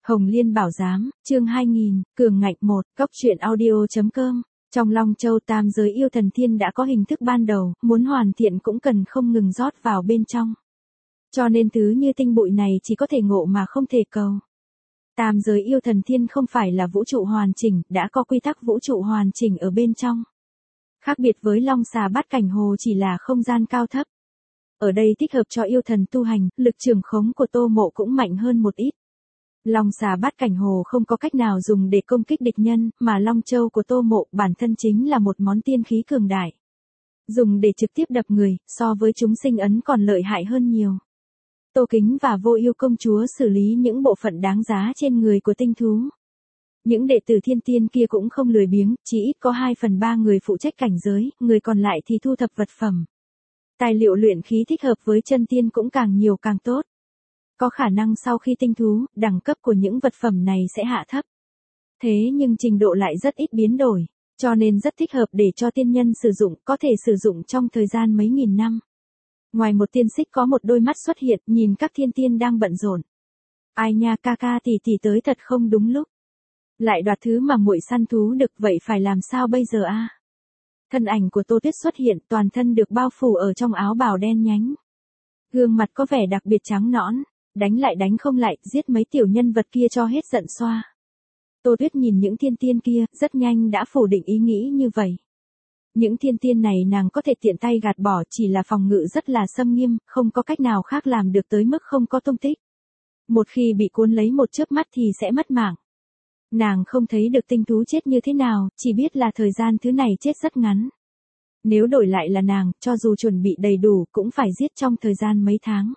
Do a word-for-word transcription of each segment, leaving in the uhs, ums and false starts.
Hồng Liên Bảo Giám, chương hai nghìn, Cường Ngạnh một, Cóc truyện audio.com. Trong Long Châu tam giới yêu thần thiên đã có hình thức ban đầu, muốn hoàn thiện cũng cần không ngừng rót vào bên trong. Cho nên thứ như tinh bụi này chỉ có thể ngộ mà không thể cầu. Tam giới yêu thần thiên không phải là vũ trụ hoàn chỉnh, đã có quy tắc vũ trụ hoàn chỉnh ở bên trong. Khác biệt với Long Xà Bát Cảnh Hồ chỉ là không gian cao thấp. Ở đây thích hợp cho yêu thần tu hành, lực trường khống của Tô Mộ cũng mạnh hơn một ít. Long Xà Bát Cảnh Hồ không có cách nào dùng để công kích địch nhân, mà Long Châu của Tô Mộ bản thân chính là một món tiên khí cường đại. Dùng để trực tiếp đập người, so với chúng sinh ấn còn lợi hại hơn nhiều. Tô Kính và Vô Yêu Công Chúa xử lý những bộ phận đáng giá trên người của tinh thú. Những đệ tử thiên tiên kia cũng không lười biếng, chỉ ít có hai phần ba người phụ trách cảnh giới, người còn lại thì thu thập vật phẩm. Tài liệu luyện khí thích hợp với chân tiên cũng càng nhiều càng tốt. Có khả năng sau khi tinh thú, đẳng cấp của những vật phẩm này sẽ hạ thấp. Thế nhưng trình độ lại rất ít biến đổi, cho nên rất thích hợp để cho tiên nhân sử dụng, có thể sử dụng trong thời gian mấy nghìn năm. Ngoài một tiên xích có một đôi mắt xuất hiện, nhìn các thiên tiên đang bận rộn. Ai nha, ca ca tỷ tỷ tới thật không đúng lúc. Lại đoạt thứ mà muội săn thú được, vậy phải làm sao bây giờ a? Thân ảnh của Tô Tuyết xuất hiện, toàn thân được bao phủ ở trong áo bào đen nhánh. Gương mặt có vẻ đặc biệt trắng nõn, đánh lại đánh không lại, giết mấy tiểu nhân vật kia cho hết giận xoa. Tô Tuyết nhìn những thiên tiên kia, rất nhanh đã phủ định ý nghĩ như vậy. Những thiên tiên này nàng có thể tiện tay gạt bỏ, chỉ là phòng ngự rất là xâm nghiêm, không có cách nào khác làm được tới mức không có tung tích. Một khi bị cuốn lấy một chớp mắt thì sẽ mất mạng. Nàng không thấy được tinh thú chết như thế nào, chỉ biết là thời gian thứ này chết rất ngắn. Nếu đổi lại là nàng, cho dù chuẩn bị đầy đủ cũng phải giết trong thời gian mấy tháng.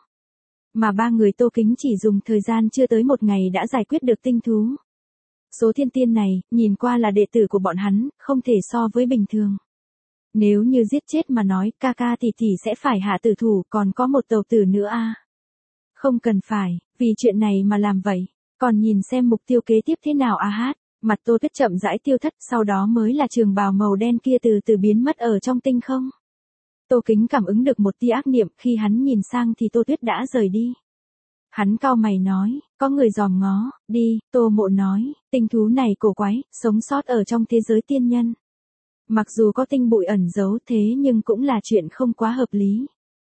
Mà ba người Tô Kính chỉ dùng thời gian chưa tới một ngày đã giải quyết được tinh thú. Số thiên tiên này, nhìn qua là đệ tử của bọn hắn, không thể so với bình thường. Nếu như giết chết mà nói, ca ca tỷ tỷ sẽ phải hạ tử thủ, còn có một tàu tử nữa a. Không cần phải, vì chuyện này mà làm vậy. Còn nhìn xem mục tiêu kế tiếp thế nào a hát. Mặt Tô Tuyết chậm rãi tiêu thất, sau đó mới là trường bào màu đen kia từ từ biến mất ở trong tinh không. Tô Kính cảm ứng được một tia ác niệm, khi hắn nhìn sang thì Tô Tuyết đã rời đi. Hắn cau mày nói, có người dòm ngó, đi, Tô Mộ nói, tinh thú này cổ quái, sống sót ở trong thế giới tiên nhân. Mặc dù có tinh bụi ẩn giấu thế nhưng cũng là chuyện không quá hợp lý.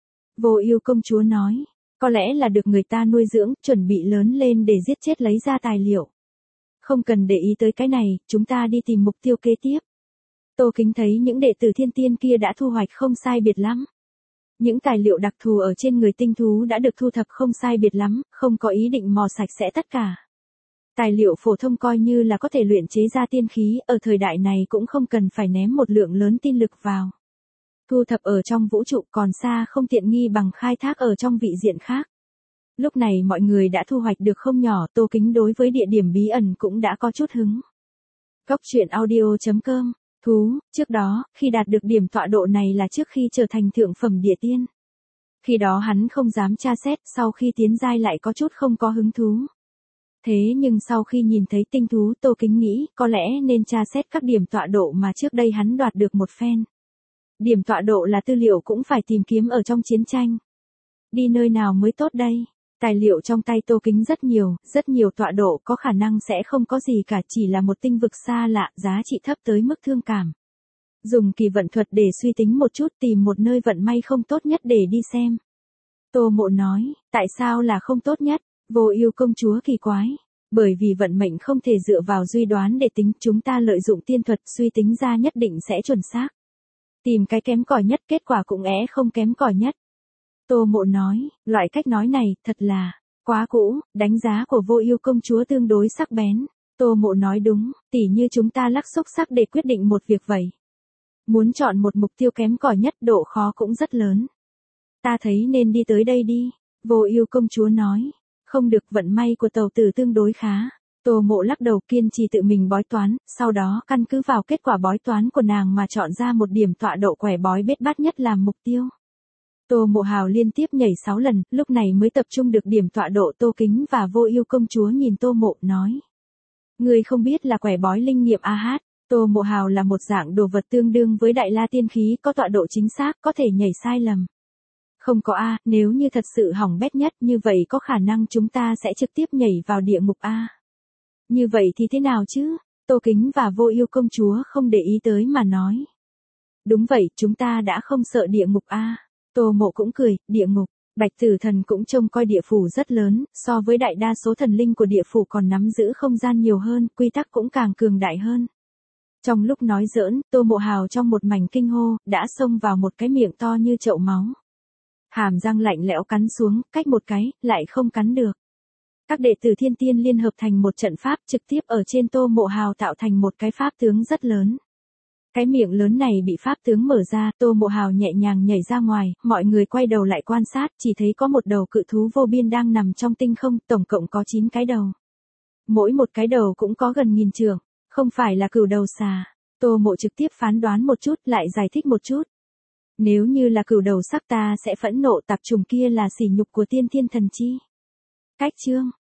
Vô Yêu Công Chúa nói, có lẽ là được người ta nuôi dưỡng, chuẩn bị lớn lên để giết chết lấy ra tài liệu. Không cần để ý tới cái này, chúng ta đi tìm mục tiêu kế tiếp. Tô Kính thấy những đệ tử thiên tiên kia đã thu hoạch không sai biệt lắm. Những tài liệu đặc thù ở trên người tinh thú đã được thu thập không sai biệt lắm, không có ý định mò sạch sẽ tất cả. Tài liệu phổ thông coi như là có thể luyện chế ra tiên khí, ở thời đại này cũng không cần phải ném một lượng lớn tiên lực vào. Thu thập ở trong vũ trụ còn xa không tiện nghi bằng khai thác ở trong vị diện khác. Lúc này mọi người đã thu hoạch được không nhỏ, Tô Kính đối với địa điểm bí ẩn cũng đã có chút hứng. Cóc truyện audio.com. Thú, trước đó, khi đạt được điểm tọa độ này là trước khi trở thành thượng phẩm địa tiên. Khi đó hắn không dám tra xét, sau khi tiến giai lại có chút không có hứng thú. Thế nhưng sau khi nhìn thấy tinh thú, Tô Kính nghĩ, có lẽ nên tra xét các điểm tọa độ mà trước đây hắn đoạt được một phen. Điểm tọa độ là tư liệu cũng phải tìm kiếm ở trong chiến tranh. Đi nơi nào mới tốt đây? Tài liệu trong tay Tô Kính rất nhiều, rất nhiều tọa độ có khả năng sẽ không có gì cả, chỉ là một tinh vực xa lạ, giá trị thấp tới mức thương cảm. Dùng kỳ vận thuật để suy tính một chút, tìm một nơi vận may không tốt nhất để đi xem. Tô Mộ nói, tại sao là không tốt nhất? Vô Yêu Công Chúa kỳ quái. Bởi vì vận mệnh không thể dựa vào suy đoán để tính, chúng ta lợi dụng tiên thuật suy tính ra nhất định sẽ chuẩn xác. Tìm cái kém cỏi nhất, kết quả cũng é không kém cỏi nhất. Tô Mộ nói, loại cách nói này, thật là quá cũ, đánh giá của Vô Yêu Công Chúa tương đối sắc bén. Tô Mộ nói đúng, tỉ như chúng ta lắc xúc sắc để quyết định một việc vậy. Muốn chọn một mục tiêu kém cỏi nhất, độ khó cũng rất lớn. Ta thấy nên đi tới đây đi. Vô Yêu Công Chúa nói, không được, vận may của tàu tử tương đối khá. Tô Mộ lắc đầu, kiên trì tự mình bói toán, sau đó căn cứ vào kết quả bói toán của nàng mà chọn ra một điểm tọa độ quẻ bói bết bát nhất làm mục tiêu. Tô Mộ Hào liên tiếp nhảy sáu lần, lúc này mới tập trung được điểm tọa độ. Tô Kính và Vô Yêu Công Chúa nhìn Tô Mộ, nói. Người không biết là quẻ bói linh nghiệm a hát. Tô Mộ Hào là một dạng đồ vật tương đương với đại la tiên khí, có tọa độ chính xác, có thể nhảy sai lầm. Không có a, nếu như thật sự hỏng bét nhất như vậy có khả năng chúng ta sẽ trực tiếp nhảy vào địa ngục a. Như vậy thì thế nào chứ? Tô Kính và Vô Ưu công chúa không để ý tới mà nói. Đúng vậy, chúng ta đã không sợ địa ngục a. Tô Mộ cũng cười, địa ngục. Bạch Tử Thần cũng trông coi địa phủ rất lớn, so với đại đa số thần linh của địa phủ còn nắm giữ không gian nhiều hơn, quy tắc cũng càng cường đại hơn. Trong lúc nói giỡn, Tô Mộ Hào trong một mảnh kinh hô, đã xông vào một cái miệng to như chậu máu. Hàm răng lạnh lẽo cắn xuống, cách một cái, lại không cắn được. Các đệ tử Thiên Tiên liên hợp thành một trận pháp trực tiếp ở trên Tô Mộ Hào tạo thành một cái pháp tướng rất lớn. Cái miệng lớn này bị pháp tướng mở ra, Tô Mộ Hào nhẹ nhàng nhảy ra ngoài, mọi người quay đầu lại quan sát, chỉ thấy có một đầu cự thú vô biên đang nằm trong tinh không, tổng cộng có chín cái đầu. Mỗi một cái đầu cũng có gần nghìn trượng, không phải là cửu đầu xà. Tô Mộ trực tiếp phán đoán một chút, lại giải thích một chút. Nếu như là cửu đầu sắc ta sẽ phẫn nộ, tạp trùng kia là sỉ nhục của tiên thiên thần chi. Cách chương